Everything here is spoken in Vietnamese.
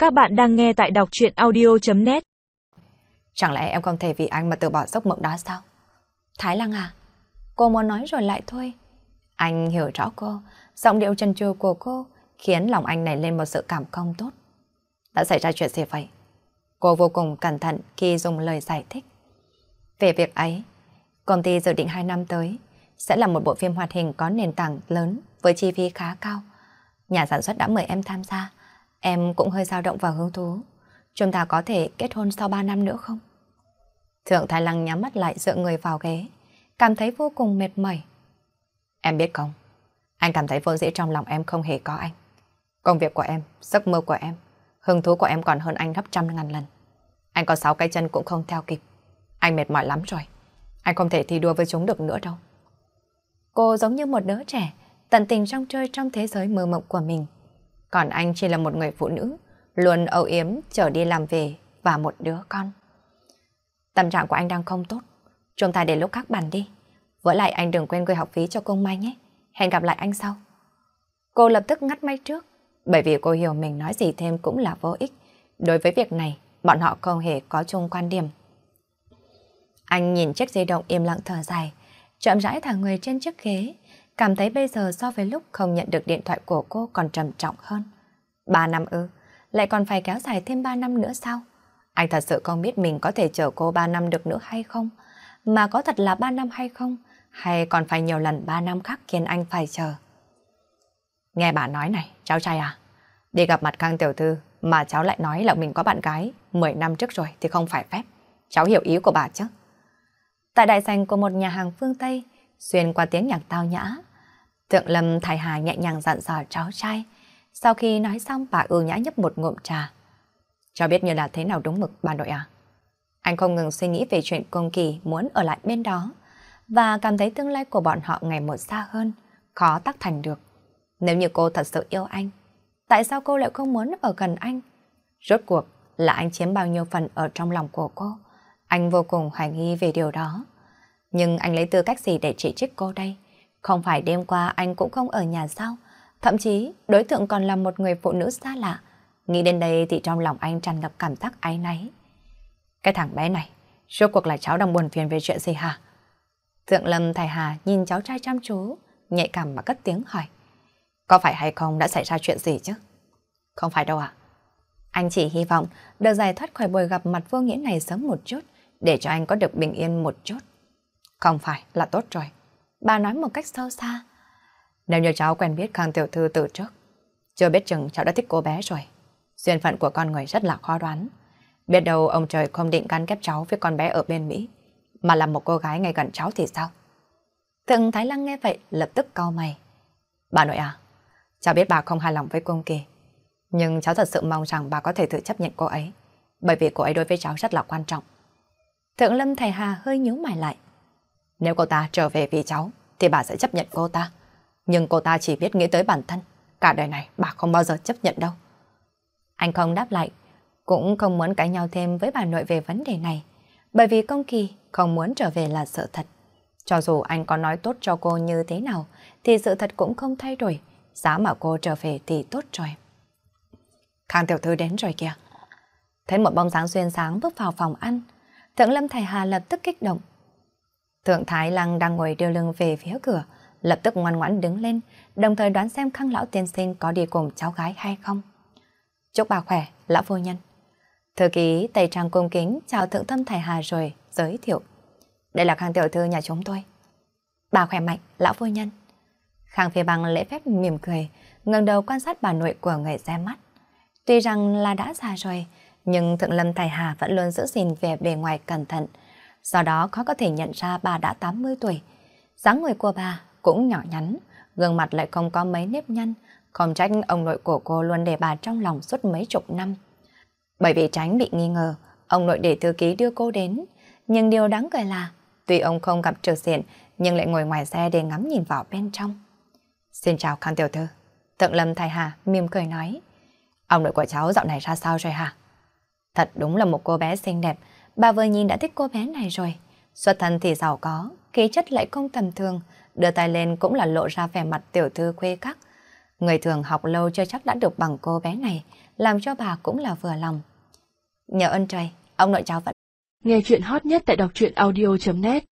Các bạn đang nghe tại đọc truyện audio.net. Chẳng lẽ em không thể vì anh mà từ bỏ giấc mộng đó sao? Thái Lăng à? Cô muốn nói rồi lại thôi. Anh hiểu rõ cô, giọng điệu trần trừ của cô khiến lòng anh nảy lên một sự cảm không tốt. Đã xảy ra chuyện gì vậy? Cô vô cùng cẩn thận khi dùng lời giải thích. Về việc ấy, công ty dự định 2 năm tới sẽ là một bộ phim hoạt hình có nền tảng lớn với chi phí khá cao. Nhà sản xuất đã mời em tham gia. Em cũng hơi dao động và hứng thú. Chúng ta có thể kết hôn sau 3 năm nữa không? Thượng Thái Lăng nhắm mắt lại dựa người vào ghế, cảm thấy vô cùng mệt mỏi. Em biết không, anh cảm thấy vô dĩ trong lòng em không hề có anh. Công việc của em, giấc mơ của em, hứng thú của em còn hơn anh gấp 100.000 lần. Anh có 6 cái chân cũng không theo kịp. Anh mệt mỏi lắm rồi. Anh không thể thi đua với chúng được nữa đâu. Cô giống như một đứa trẻ, tận tình rong chơi trong thế giới mơ mộng của mình. Còn anh chỉ là một người phụ nữ, luôn âu yếm trở đi làm về và một đứa con. Tâm trạng của anh đang không tốt. Chúng ta để lúc khác bàn đi. Với lại anh đừng quên gửi học phí cho cô Mai nhé. Hẹn gặp lại anh sau. Cô lập tức ngắt máy trước, bởi vì cô hiểu mình nói gì thêm cũng là vô ích. Đối với việc này, bọn họ không hề có chung quan điểm. Anh nhìn chiếc di động im lặng thở dài, chậm rãi thả người trên chiếc ghế, cảm thấy bây giờ so với lúc không nhận được điện thoại của cô còn trầm trọng hơn. 3 năm ư? Lại còn phải kéo dài thêm 3 năm nữa sao? Anh thật sự không biết mình có thể chờ cô 3 năm được nữa hay không? Mà có thật là 3 năm hay không? Hay còn phải nhiều lần 3 năm khác khiến anh phải chờ? Nghe bà nói này, cháu trai à? Đi gặp mặt Khang tiểu thư mà cháu lại nói là mình có bạn gái 10 năm trước rồi thì không phải phép. Cháu hiểu ý của bà chứ? Tại đại sảnh của một nhà hàng phương Tây, xuyên qua tiếng nhạc tao nhã, Thượng Lâm Thái Hà nhẹ nhàng dặn dò cháu trai. Sau khi nói xong, bà ưu nhã nhấp một ngụm trà. Cháu biết như là thế nào đúng mực, bà nội à? Anh không ngừng suy nghĩ về chuyện Cung Kỳ muốn ở lại bên đó và cảm thấy tương lai của bọn họ ngày một xa hơn, khó tác thành được. Nếu như cô thật sự yêu anh, tại sao cô lại không muốn ở gần anh? Rốt cuộc là anh chiếm bao nhiêu phần ở trong lòng của cô? Anh vô cùng hoài nghi về điều đó. Nhưng anh lấy tư cách gì để chỉ trích cô đây? Không phải đêm qua anh cũng không ở nhà sao? Thậm chí đối tượng còn là một người phụ nữ xa lạ. Nghĩ đến đây thì trong lòng anh tràn ngập cảm giác áy náy. Cái thằng bé này, rốt cuộc là cháu đang buồn phiền về chuyện gì hả? Thượng Lâm Thái Hà nhìn cháu trai chăm chú, nhạy cảm mà cất tiếng hỏi. Có phải hay không đã xảy ra chuyện gì chứ? Không phải đâu ạ. Anh chỉ hy vọng được giải thoát khỏi buổi gặp mặt vô nghĩa này sớm một chút, để cho anh có được bình yên một chút. Không phải là tốt rồi. Bà nói một cách sâu xa. Nếu như cháu quen biết Khang tiểu thư từ trước, chưa biết chừng cháu đã thích cô bé rồi. Duyên phận của con người rất là khó đoán. Biết đâu ông trời không định gắn kết cháu với con bé ở bên Mỹ, mà là một cô gái ngay gần cháu thì sao? Thượng Thái Lăng nghe vậy lập tức cau mày. Bà nội à, cháu biết bà không hài lòng với Cung Kỳ, nhưng cháu thật sự mong rằng bà có thể thử chấp nhận cô ấy, bởi vì cô ấy đối với cháu rất là quan trọng. Thượng Lâm Thái Hà hơi nhíu mày lại. Nếu cô ta trở về vì cháu, thì bà sẽ chấp nhận cô ta. Nhưng cô ta chỉ biết nghĩ tới bản thân. Cả đời này bà không bao giờ chấp nhận đâu. Anh không đáp lại, cũng không muốn cãi nhau thêm với bà nội về vấn đề này. Bởi vì Cung Kỳ không muốn trở về là sự thật. Cho dù anh có nói tốt cho cô như thế nào, thì sự thật cũng không thay đổi. Giá mà cô trở về thì tốt rồi. Khang tiểu thư đến rồi kìa. Thấy một bóng dáng xuyên sáng bước vào phòng ăn, Thượng Lâm Thái Hà lập tức kích động. Thượng Thái Lăng đang ngồi đưa lưng về phía cửa, lập tức ngoan ngoãn đứng lên, đồng thời đoán xem Khang lão tiên sinh có đi cùng cháu gái hay không. Chúc bà khỏe, lão phu nhân. Thư ký Tây Trang cung kính chào Thượng Lâm Thái Hà rồi giới thiệu. Đây là Khang tiểu thư nhà chúng tôi. Bà khỏe mạnh, lão phu nhân. Khang Phi Bằng lễ phép mỉm cười, ngẩng đầu quan sát bà nội của người ra mắt. Tuy rằng là đã già rồi, nhưng Thượng Lâm Thái Hà vẫn luôn giữ gìn vẻ bề ngoài cẩn thận. Do đó khó có thể nhận ra bà đã 80 tuổi. Dáng người của bà cũng nhỏ nhắn, gương mặt lại không có mấy nếp nhăn, không trách ông nội của cô luôn để bà trong lòng suốt mấy chục năm. Bởi vì tránh bị nghi ngờ, ông nội để thư ký đưa cô đến. Nhưng điều đáng cười là, tuy ông không gặp trực diện, nhưng lại ngồi ngoài xe để ngắm nhìn vào bên trong. Xin chào Khang tiểu thư. Thượng Lâm Thái Hà mỉm cười nói. Ông nội của cháu dạo này ra sao rồi hả? Thật đúng là một cô bé xinh đẹp. Bà vừa nhìn đã thích cô bé này rồi. Xuất thân thì giàu có, khí chất lại không tầm thường. Đưa tay lên cũng là lộ ra vẻ mặt tiểu thư khuê các. Người thường học lâu chưa chắc đã được bằng cô bé này. làm cho bà cũng là vừa lòng. Nhờ ơn trời, ông nội cháu vẫn. Nghe chuyện hot nhất tại đọc truyện audio.net